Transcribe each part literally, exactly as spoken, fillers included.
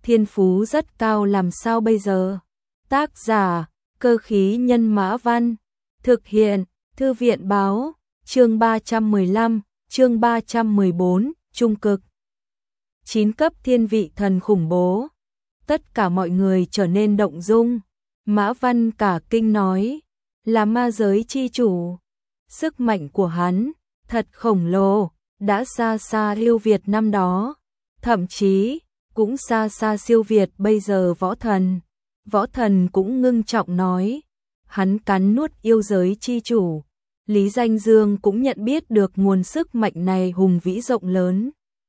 thiên phú rất cao làm sao bây giờ? Tác giả, Cơ khí nhân Mã Văn. Thực hiện, Thư viện báo, chương ba trăm mười lăm, chương ba trăm mười bốn, trung cực. Chín cấp thiên vị thần khủng bố. Tất cả mọi người trở nên động dung. Mã Văn cả kinh nói, là ma giới chi chủ. Sức mạnh của hắn, thật khổng lồ, đã xa xa yêu Việt năm đó. Thậm chí, cũng xa xa siêu Việt bây giờ võ thần. Võ thần cũng ngưng trọng nói, hắn cắn nuốt yêu giới chi chủ. Lý Danh Dương cũng nhận biết được nguồn sức mạnh này hùng vĩ rộng lớn.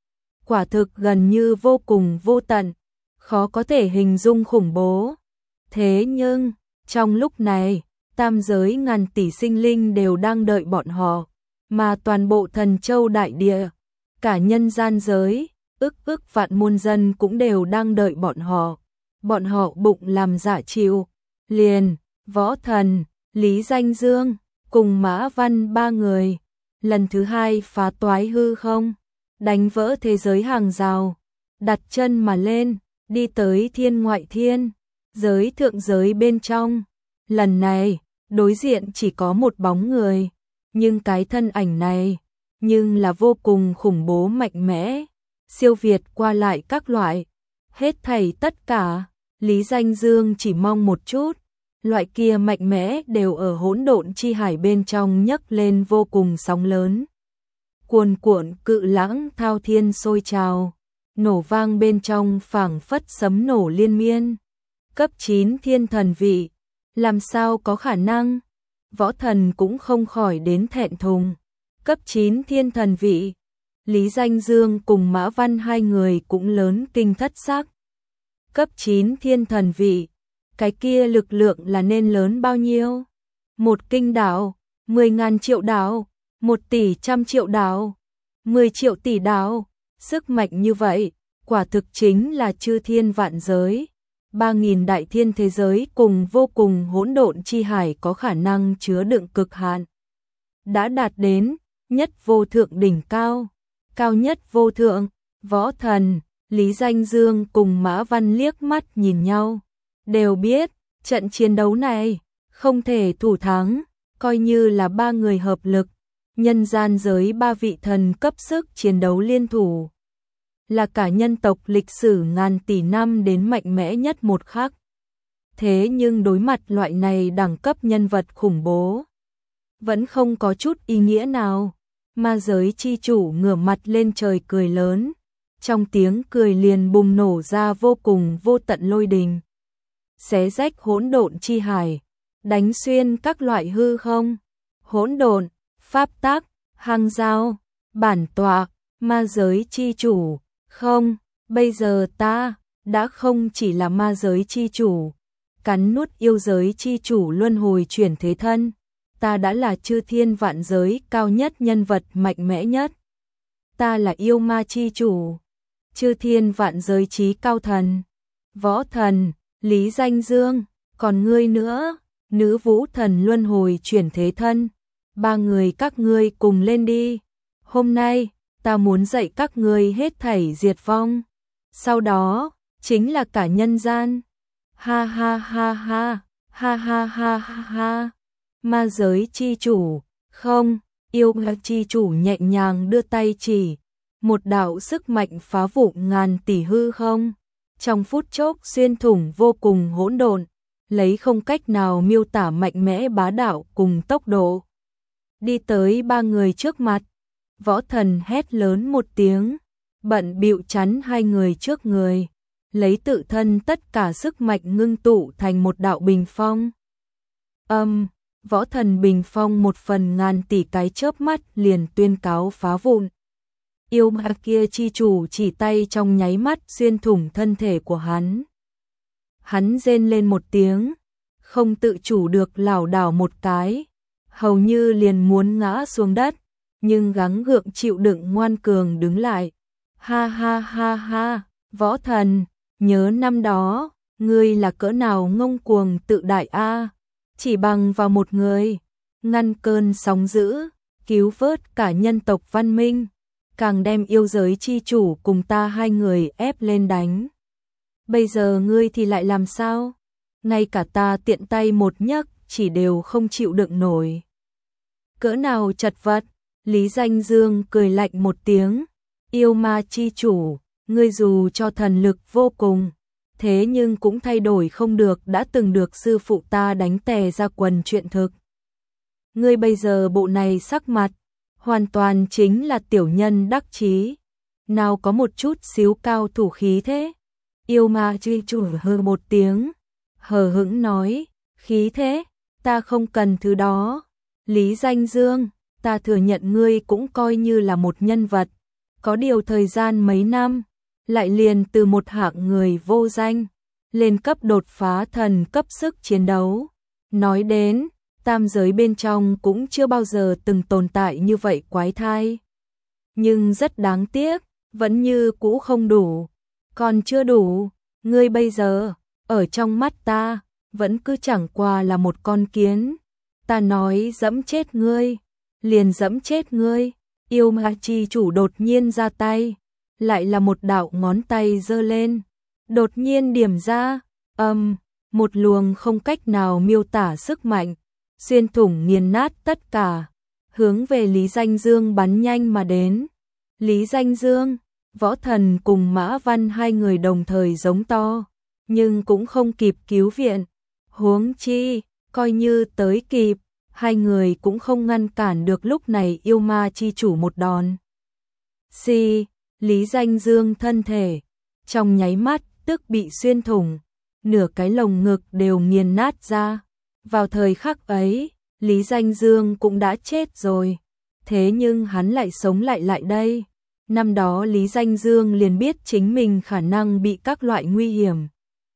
Quả thực gần như vô cùng vô tận, khó có thể hình dung khủng bố. Thế nhưng, trong lúc này, tam giới ngàn tỷ sinh linh đều đang đợi bọn họ, mà toàn bộ thần châu đại địa, cả nhân gian giới, ức ức vạn muôn dân cũng đều đang đợi bọn họ. Bọn họ bụng làm dạ chịu, liền, võ thần, Lý Danh Dương, cùng Mã Văn ba người, lần thứ hai phá toái hư không, đánh vỡ thế giới hàng rào, đặt chân mà lên, đi tới thiên ngoại thiên, giới thượng giới bên trong. Lần này, đối diện chỉ có một bóng người, nhưng cái thân ảnh này, nhưng là vô cùng khủng bố mạnh mẽ, siêu việt qua lại các loại, hết thảy tất cả. Lý Danh Dương chỉ mong một chút, loại kia mạnh mẽ đều ở hỗn độn chi hải bên trong nhấc lên vô cùng sóng lớn. Cuồn cuộn cự lãng thao thiên sôi trào, nổ vang bên trong phảng phất sấm nổ liên miên. Cấp chín thiên thần vị, làm sao có khả năng? Võ thần cũng không khỏi đến thẹn thùng. Cấp chín thiên thần vị, Lý Danh Dương cùng Mã Văn hai người cũng lớn kinh thất sắc. Cấp chín thiên thần vị, cái kia lực lượng là nên lớn bao nhiêu? Một kinh đảo, mười ngàn triệu đảo, một tỷ trăm triệu đảo, mười triệu tỷ đảo, sức mạnh như vậy, quả thực chính là chư thiên vạn giới, ba nghìn đại thiên thế giới cùng vô cùng hỗn độn chi hải có khả năng chứa đựng cực hạn. Đã đạt đến, nhất vô thượng đỉnh cao, cao nhất vô thượng, võ thần. Lý Danh Dương cùng Mã Văn liếc mắt nhìn nhau, đều biết, trận chiến đấu này, không thể thủ thắng, coi như là ba người hợp lực, nhân gian giới ba vị thần cấp sức chiến đấu liên thủ. Là cả nhân tộc lịch sử ngàn tỷ năm đến mạnh mẽ nhất một khắc. Thế nhưng đối mặt loại này đẳng cấp nhân vật khủng bố, vẫn không có chút ý nghĩa nào. Ma giới chi chủ ngửa mặt lên trời cười lớn. Trong tiếng cười liền bùng nổ ra vô cùng vô tận lôi đình. Xé rách hỗn độn chi hải, đánh xuyên các loại hư không, hỗn độn, pháp tắc, hàng giao, bản tọa, ma giới chi chủ. Không, bây giờ ta đã không chỉ là ma giới chi chủ, cắn nuốt yêu giới chi chủ luân hồi chuyển thế thân. Ta đã là chư thiên vạn giới cao nhất nhân vật mạnh mẽ nhất. Ta là yêu ma chi chủ, chư thiên vạn giới chí cao thần, võ thần, Lý Danh Dương, còn ngươi nữa, nữ vũ thần luân hồi chuyển thế thân, ba người các ngươi cùng lên đi. Hôm nay, ta muốn dạy các ngươi hết thảy diệt vong, sau đó, chính là cả nhân gian. Ha ha ha ha, ha ha ha ha ha, ma giới chi chủ, không, yêu ma chi chủ nhẹ nhàng đưa tay chỉ. Một đạo sức mạnh phá vụn ngàn tỷ hư không, trong phút chốc xuyên thủng vô cùng hỗn độn, lấy không cách nào miêu tả mạnh mẽ bá đạo cùng tốc độ. Đi tới ba người trước mặt, võ thần hét lớn một tiếng, bận bịu chắn hai người trước người, lấy tự thân tất cả sức mạnh ngưng tụ thành một đạo bình phong. Âm, võ thần bình phong một phần ngàn tỷ cái chớp mắt liền tuyên cáo phá vụn. Yêu ma kia chi chủ chỉ tay trong nháy mắt xuyên thủng thân thể của hắn. Hắn rên lên một tiếng, không tự chủ được lảo đảo một cái, hầu như liền muốn ngã xuống đất, nhưng gắng gượng chịu đựng ngoan cường đứng lại. Ha ha ha ha, võ thần, nhớ năm đó, ngươi là cỡ nào ngông cuồng tự đại a, chỉ bằng vào một người, ngăn cơn sóng dữ, cứu vớt cả nhân tộc văn minh. Càng đem yêu giới chi chủ cùng ta hai người ép lên đánh. Bây giờ ngươi thì lại làm sao? Ngay cả ta tiện tay một nhấc chỉ đều không chịu đựng nổi. Cỡ nào chật vật? Lý Danh Dương cười lạnh một tiếng. Yêu ma chi chủ, ngươi dù cho thần lực vô cùng, thế nhưng cũng thay đổi không được đã từng được sư phụ ta đánh tè ra quần chuyện thực. Ngươi bây giờ bộ này sắc mặt, hoàn toàn chính là tiểu nhân đắc chí. Nào có một chút xíu cao thủ khí thế. Yêu ma chi chủ hừ một tiếng, hờ hững nói, khí thế, ta không cần thứ đó. Lý Danh Dương, ta thừa nhận ngươi cũng coi như là một nhân vật, có điều thời gian mấy năm, lại liền từ một hạng người vô danh, lên cấp đột phá thần cấp sức chiến đấu. Nói đến, tam giới bên trong cũng chưa bao giờ từng tồn tại như vậy quái thai. Nhưng rất đáng tiếc, vẫn như cũ không đủ, còn chưa đủ, ngươi bây giờ, ở trong mắt ta, vẫn cứ chẳng qua là một con kiến. Ta nói dẫm chết ngươi, liền dẫm chết ngươi. Yêu ma chi chủ đột nhiên ra tay, lại là một đạo ngón tay giơ lên, đột nhiên điểm ra, âm, một luồng không cách nào miêu tả sức mạnh, xuyên thủng nghiền nát tất cả, hướng về Lý Danh Dương bắn nhanh mà đến. Lý Danh Dương, Võ Thần cùng Mã Văn hai người đồng thời giống to, nhưng cũng không kịp cứu viện. Huống chi, coi như tới kịp, hai người cũng không ngăn cản được lúc này yêu ma chi chủ một đòn. Xì, Lý Danh Dương thân thể, trong nháy mắt tức bị xuyên thủng, nửa cái lồng ngực đều nghiền nát ra. Vào thời khắc ấy, Lý Danh Dương cũng đã chết rồi, thế nhưng hắn lại sống lại lại đây. Năm đó Lý Danh Dương liền biết chính mình khả năng bị các loại nguy hiểm.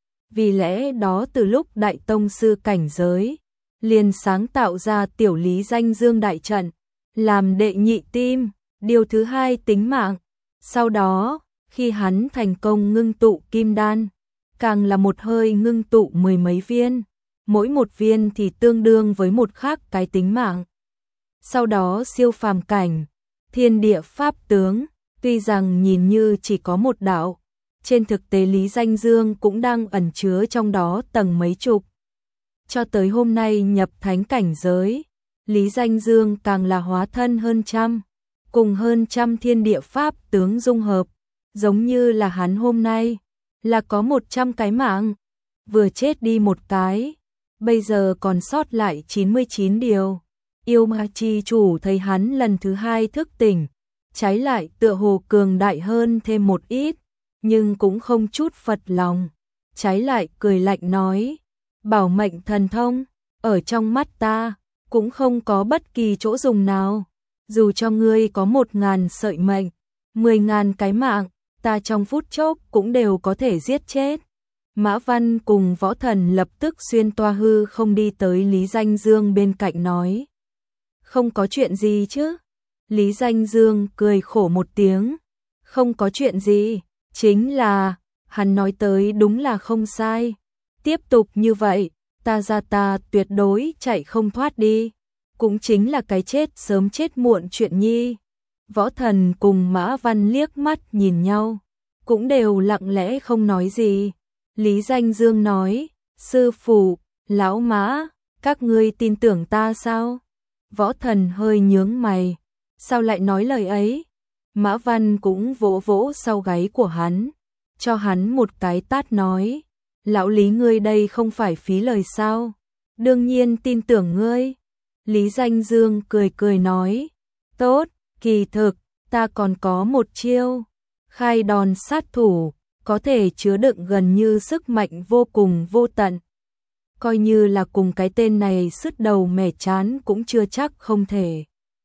Vì lẽ đó từ lúc đại tông sư cảnh giới, liền sáng tạo ra tiểu Lý Danh Dương đại trận, làm đệ nhị tim, điều thứ hai tính mạng. Sau đó, khi hắn thành công ngưng tụ kim đan, càng là một hơi ngưng tụ mười mấy viên, mỗi một viên thì tương đương với một khác cái tính mạng. Sau đó siêu phàm cảnh, thiên địa pháp tướng, tuy rằng nhìn như chỉ có một đạo, trên thực tế Lý Danh Dương cũng đang ẩn chứa trong đó tầng mấy chục. Cho tới hôm nay nhập thánh cảnh giới, Lý Danh Dương càng là hóa thân hơn trăm, cùng hơn trăm thiên địa pháp tướng dung hợp, giống như là hắn hôm nay, là có một trăm cái mạng, vừa chết đi một cái, bây giờ còn sót lại chín mươi chín điều. Yêu ma chi chủ thấy hắn lần thứ hai thức tỉnh, trái lại tựa hồ cường đại hơn thêm một ít, nhưng cũng không chút phật lòng, trái lại cười lạnh nói, bảo mệnh thần thông, ở trong mắt ta, cũng không có bất kỳ chỗ dùng nào, dù cho ngươi có một ngàn sợi mệnh, mười ngàn cái mạng, ta trong phút chốc cũng đều có thể giết chết. Mã Văn cùng Võ Thần lập tức xuyên toa hư không đi tới Lý Danh Dương bên cạnh nói, không có chuyện gì chứ? Lý Danh Dương cười khổ một tiếng, không có chuyện gì, chính là, hắn nói tới đúng là không sai. Tiếp tục như vậy, ta ra ta tuyệt đối chạy không thoát đi, cũng chính là cái chết sớm chết muộn chuyện nhi. Võ Thần cùng Mã Văn liếc mắt nhìn nhau, cũng đều lặng lẽ không nói gì. Lý Danh Dương nói, sư phụ, lão Mã, các ngươi tin tưởng ta sao? Võ Thần hơi nhướng mày, sao lại nói lời ấy? Mã Văn cũng vỗ vỗ sau gáy của hắn, cho hắn một cái tát nói, lão Lý ngươi đây không phải phí lời sao? Đương nhiên tin tưởng ngươi. Lý Danh Dương cười cười nói, tốt, kỳ thực, ta còn có một chiêu, khai đòn sát thủ, có thể chứa đựng gần như sức mạnh vô cùng vô tận. Coi như là cùng cái tên này sứt đầu mẻ chán cũng chưa chắc không thể.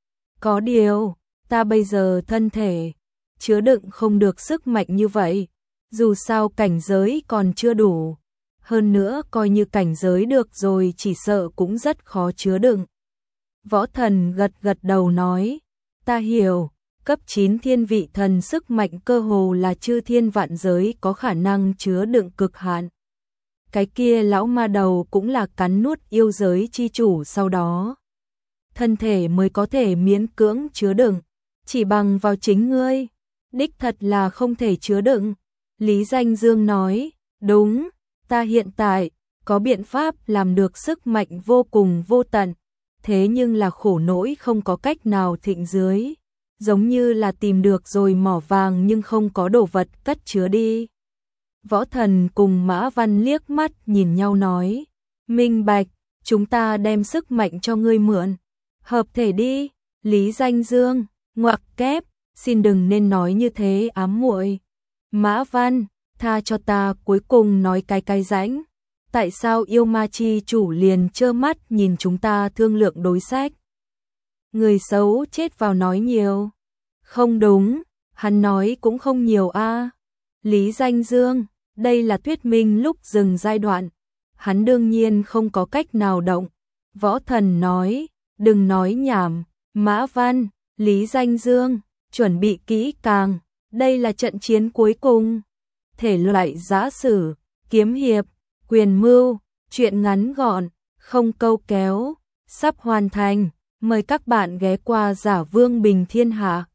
Có điều, ta bây giờ thân thể, chứa đựng không được sức mạnh như vậy, dù sao cảnh giới còn chưa đủ. Hơn nữa coi như cảnh giới được rồi chỉ sợ cũng rất khó chứa đựng. Võ Thần gật gật đầu nói, ta hiểu, cấp chín thiên vị thần sức mạnh cơ hồ là chư thiên vạn giới có khả năng chứa đựng cực hạn. Cái kia lão ma đầu cũng là cắn nuốt yêu giới chi chủ sau đó. Thân thể mới có thể miễn cưỡng chứa đựng, chỉ bằng vào chính ngươi, đích thật là không thể chứa đựng. Lý Danh Dương nói, Đúng, ta hiện tại có biện pháp làm được sức mạnh vô cùng vô tận, thế nhưng là khổ nỗi không có cách nào thịnh dưới, giống như là tìm được rồi mỏ vàng nhưng không có đồ vật cất chứa đi. Võ Thần cùng Mã Văn liếc mắt nhìn nhau nói, minh bạch, chúng ta đem sức mạnh cho ngươi mượn, hợp thể đi. Lý Danh Dương, ngoặc kép, xin đừng nên nói như thế ám muội. Mã Văn, tha cho ta cuối cùng nói cái cái rãnh. Tại sao yêu ma chi chủ liền trơ mắt nhìn chúng ta thương lượng đối sách? Người xấu chết vào nói nhiều. Không đúng, hắn nói cũng không nhiều a. Lý Danh Dương, đây là thuyết minh lúc dừng giai đoạn. Hắn đương nhiên không có cách nào động. Võ Thần nói, đừng nói nhảm. Mã Văn, Lý Danh Dương, chuẩn bị kỹ càng. Đây là trận chiến cuối cùng. Thể loại giã sử, kiếm hiệp, quyền mưu, truyện ngắn gọn, không câu kéo, sắp hoàn thành. Mời các bạn ghé qua Giả Vương Bình Thiên Hạ.